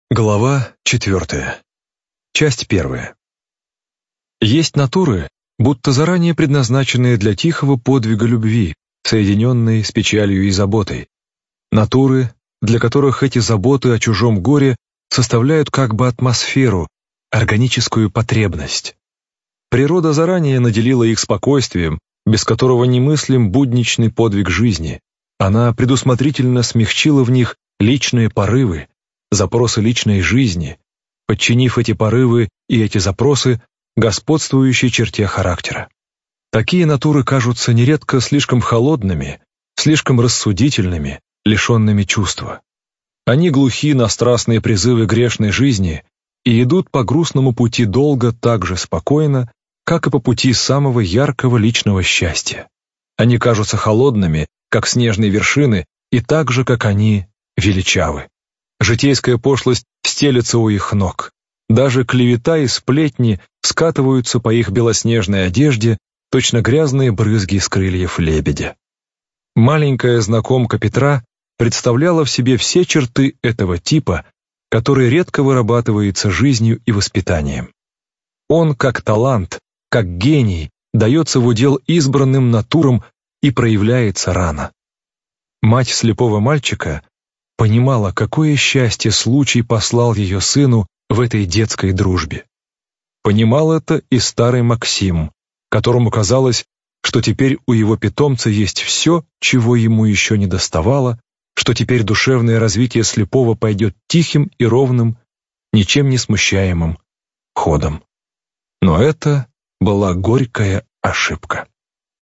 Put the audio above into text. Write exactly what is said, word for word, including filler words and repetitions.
Глава четвертая. Часть первая. Есть натуры, будто заранее предназначенные для тихого подвига любви, соединенной с печалью и заботой. Натуры, для которых эти заботы о чужом горе составляют как бы атмосферу, органическую потребность. Природа заранее наделила их спокойствием, без которого немыслим будничный подвиг жизни. Она предусмотрительно смягчила в них личные порывы, запросы личной жизни, подчинив эти порывы и эти запросы господствующей черте характера. Такие натуры кажутся нередко слишком холодными, слишком рассудительными, лишенными чувства. Они глухи на страстные призывы грешной жизни и идут по грустному пути долго так же спокойно, как и по пути самого яркого личного счастья. Они кажутся холодными, как снежные вершины, и так же, как они, величавы. Житейская пошлость стелется у их ног. Даже клевета и сплетни скатываются по их белоснежной одежде, точно грязные брызги с крыльев лебедя. Маленькая знакомка Петра представляла в себе все черты этого типа, который редко вырабатывается жизнью и воспитанием. Он, как талант, как гений, дается в удел избранным натурам и проявляется рано. Мать слепого мальчика понимала, какое счастье случай послал ее сыну в этой детской дружбе. Понимал это и старый Максим, которому казалось, что теперь у его питомца есть все, чего ему еще не доставало, что теперь душевное развитие слепого пойдет тихим и ровным, ничем не смущаемым ходом. Но это была горькая ошибка.